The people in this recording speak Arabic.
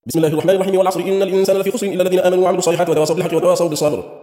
بسم الله الرحمن الرحيم والعصر إن الإنسان لفي خسر إلا الذين آمنوا وعملوا الصالحات وتواصوا بالحق وتواصوا بالصبر